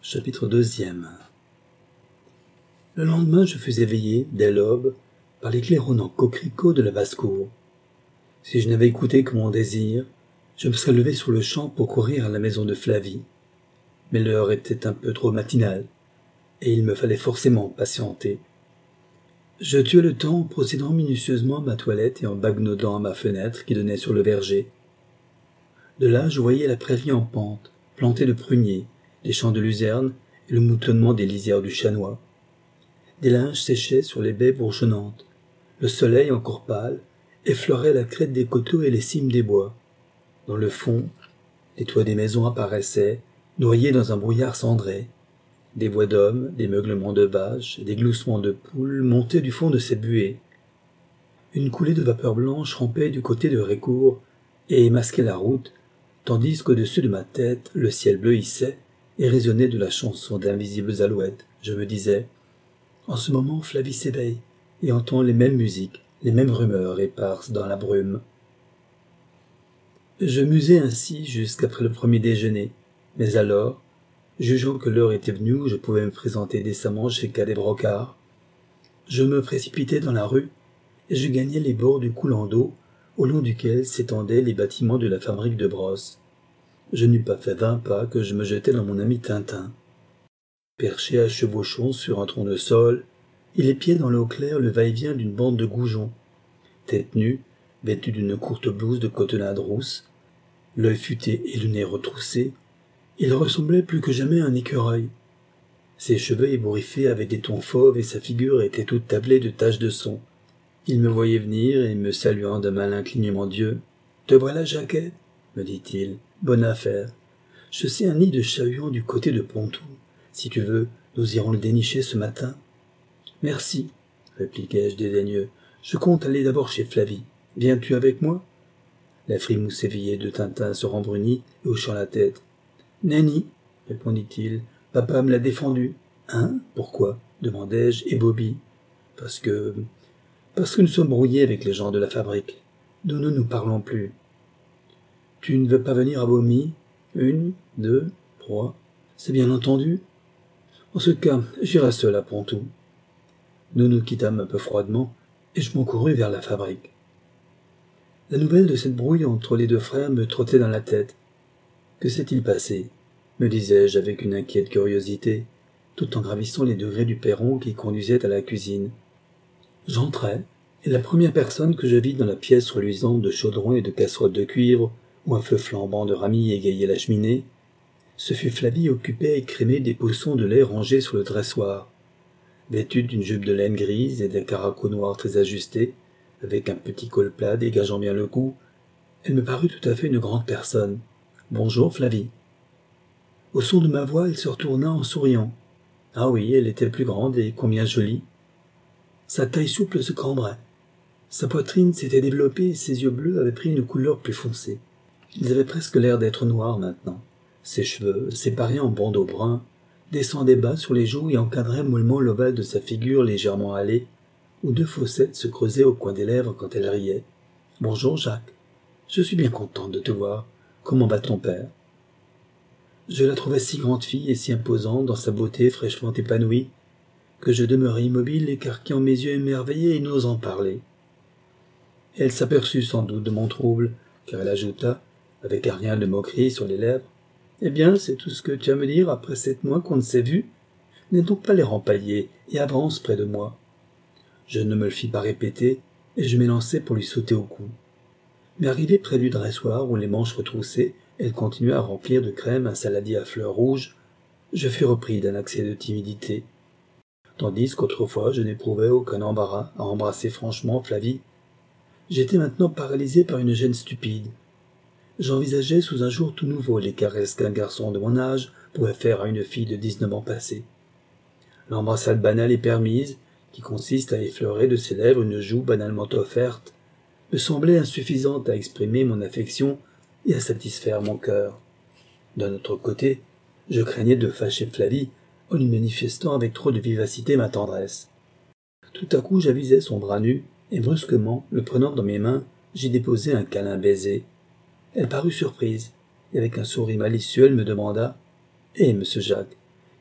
Chapitre 2. Le lendemain, je fus éveillé, dès l'aube, par les claironnants coquelicots de la basse-cour. Si je n'avais écouté que mon désir, je me serais levé sur le champ pour courir à la maison de Flavie. Mais l'heure était un peu trop matinale, et il me fallait forcément patienter. Je tuai le temps en procédant minutieusement à ma toilette et en bagnaudant à ma fenêtre qui donnait sur le verger. De là, je voyais la prairie en pente, plantée de pruniers, les champs de luzerne et le moutonnement des lisières du chanois. Des linges séchaient sur les baies bourgeonnantes. Le soleil, encore pâle, effleurait la crête des coteaux et les cimes des bois. Dans le fond, les toits des maisons apparaissaient, noyés dans un brouillard cendré. Des voix d'hommes, des meuglements de vaches, des gloussements de poules montaient du fond de ces buées. Une coulée de vapeur blanche rampait du côté de Récourt et masquait la route, tandis qu'au-dessus de ma tête, le ciel bleuissait et résonnait de la chanson d'invisibles alouettes. Je me disais, en ce moment, Flavie s'éveille et entend les mêmes musiques, les mêmes rumeurs éparses dans la brume. Je musais ainsi jusqu'après le premier déjeuner, mais alors, jugeant que l'heure était venue où je pouvais me présenter décemment chez Cadet Brocard, je me précipitai dans la rue et je gagnai les bords du coulant d'eau au long duquel s'étendaient les bâtiments de la fabrique de brosses. Je n'eus pas fait 20 pas que je me jetai dans mon ami Tintin. Perché à chevauchon sur un tournesol, il épiait dans l'eau claire le va-et-vient d'une bande de goujons. Tête nue, vêtu d'une courte blouse de cotonnade rousse, l'œil futé et le nez retroussé, il ressemblait plus que jamais à un écureuil. Ses cheveux ébouriffés avaient des tons fauves et sa figure était toute tablée de taches de son. Il me voyait venir et me saluant d'un malin clignement d'yeux. « Te voilà, Jacquet ?» me dit-il. « Bonne affaire. Je sais un nid de chat-huant du côté de Pontoux. Si tu veux, nous irons le dénicher ce matin. »« Merci, » répliquai-je dédaigneux. « Je compte aller d'abord chez Flavie. Viens-tu avec moi ?» La frimousse éveillée de Tintin se rembrunit et hochant la tête. « Nenni, » répondit-il, « papa me l'a défendu. »« Hein ? Pourquoi ?» demandai-je, et Bobby. « Parce que nous sommes brouillés avec les gens de la fabrique. Nous ne nous parlons plus. »« Tu ne veux pas venir à Beaumy ? 1, 2, 3. C'est bien entendu ? En ce cas, j'irai seul à Pontoux. » Nous nous quittâmes un peu froidement, et je m'encourus vers la fabrique. La nouvelle de cette brouille entre les deux frères me trottait dans la tête. Que s'est-il passé ? Me disais-je avec une inquiète curiosité, tout en gravissant les degrés du perron qui conduisait à la cuisine. J'entrai, et la première personne que je vis dans la pièce reluisante de chaudrons et de casseroles de cuivre, où un feu flambant de ramilles égayait la cheminée, ce fut Flavie occupée à écrémer des poussons de lait rangés sur le dressoir. Vêtue d'une jupe de laine grise et d'un caraco noir très ajusté, avec un petit col plat dégageant bien le cou, elle me parut tout à fait une grande personne. « Bonjour, Flavie. » Au son de ma voix, elle se retourna en souriant. Ah oui, elle était plus grande et combien jolie. Sa taille souple se cambrait. Sa poitrine s'était développée et ses yeux bleus avaient pris une couleur plus foncée. Ils avaient presque l'air d'être noirs maintenant. Ses cheveux, séparés en bandeaux bruns, descendaient bas sur les joues et encadraient mollement l'ovale de sa figure légèrement hâlée, où 2 fossettes se creusaient au coin des lèvres quand elle riait. « Bonjour, Jacques. Je suis bien contente de te voir. Comment va ton père ?» Je la trouvais si grande fille et si imposante dans sa beauté fraîchement épanouie, que je demeurai immobile, écarquillant mes yeux émerveillés et n'osant parler. Elle s'aperçut sans doute de mon trouble, car elle ajouta, avec un rien de moquerie sur les lèvres, « Eh bien, c'est tout ce que tu as à me dire après 7 mois qu'on ne s'est vu. N'aie donc pas l'air empaillé et avance près de moi. » Je ne me le fis pas répéter, et je m'élançai pour lui sauter au cou. Mais arrivé près du dressoir où les manches retroussées, elle continua à remplir de crème un saladier à fleurs rouges, je fus repris d'un accès de timidité. Tandis qu'autrefois je n'éprouvais aucun embarras à embrasser franchement Flavie, j'étais maintenant paralysé par une gêne stupide. J'envisageais sous un jour tout nouveau les caresses qu'un garçon de mon âge pouvait faire à une fille de 19 ans passés. L'embrassade banale et permise, qui consiste à effleurer de ses lèvres une joue banalement offerte, me semblait insuffisante à exprimer mon affection et à satisfaire mon cœur. D'un autre côté, je craignais de fâcher Flavie en lui manifestant avec trop de vivacité ma tendresse. Tout à coup j'avisai son bras nu, et brusquement, le prenant dans mes mains, j'y déposai un câlin baiser. Elle parut surprise, et avec un sourire malicieux, elle me demanda « Eh, monsieur Jacques,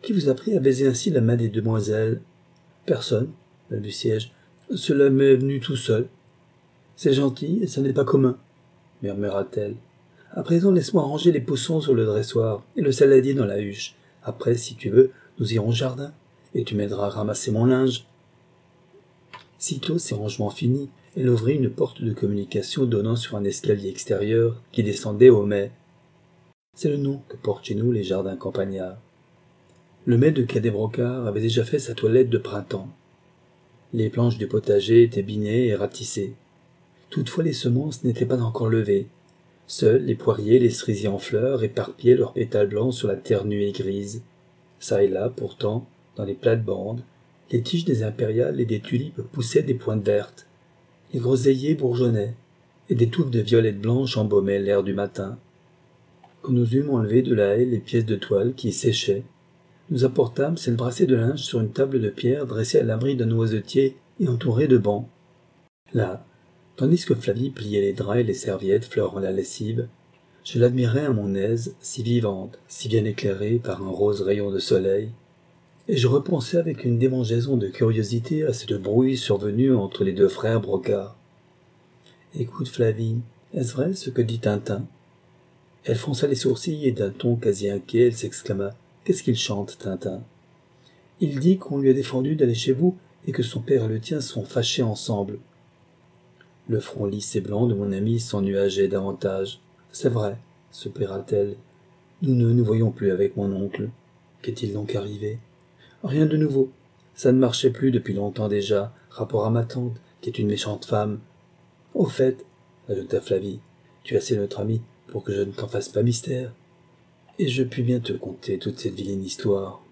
Qui vous a pris à baiser ainsi la main des demoiselles? Personne, balbutiai-je. Cela m'est venu tout seul. C'est gentil, et ce n'est pas commun, murmura-t-elle. À présent, laisse-moi ranger les poussons sur le dressoir et le saladier dans la huche. Après, si tu veux, nous irons au jardin, et tu m'aideras à ramasser mon linge. Sitôt ces rangements finis, elle ouvrit une porte de communication donnant sur un escalier extérieur qui descendait au mai. C'est le nom que portent chez nous les jardins campagnards. Le mai de Cadet-Brocard avait déjà fait sa toilette de printemps. Les planches du potager étaient binées et ratissées. Toutefois les semences n'étaient pas encore levées. Seuls les poiriers et les cerisiers en fleurs éparpillaient leurs pétales blancs sur la terre nue et grise. Ça et là, pourtant, dans les plates-bandes, les tiges des impériales et des tulipes poussaient des pointes vertes. Les groseilliers bourgeonnaient, et des touffes de violettes blanches embaumaient l'air du matin. Quand nous eûmes enlevé de la haie les pièces de toile qui séchaient, nous apportâmes ces brassées de linge sur une table de pierre dressée à l'abri d'un noisetier et entourée de bancs. Là, tandis que Flavie pliait les draps et les serviettes fleurant la lessive, je l'admirais à mon aise, si vivante, si bien éclairée par un rose rayon de soleil, et je repensais avec une démangeaison de curiosité à cette brouille survenue entre les deux frères Brocard. « Écoute, Flavie, est-ce vrai ce que dit Tintin ?» Elle fronça les sourcils et d'un ton quasi inquiet, elle s'exclama « Qu'est-ce qu'il chante, Tintin ?»« Il dit qu'on lui a défendu d'aller chez vous et que son père et le tien sont fâchés ensemble. » Le front lisse et blanc de mon amie s'ennuageait davantage. « C'est vrai, soupira-t-elle. Nous ne nous voyons plus avec mon oncle. Qu'est-il donc arrivé ? » Rien de nouveau. Ça ne marchait plus depuis longtemps déjà, rapport à ma tante, qui est une méchante femme. Au fait, ajouta Flavie, tu es assez notre ami pour que je ne t'en fasse pas mystère. Et je puis bien te conter toute cette vilaine histoire.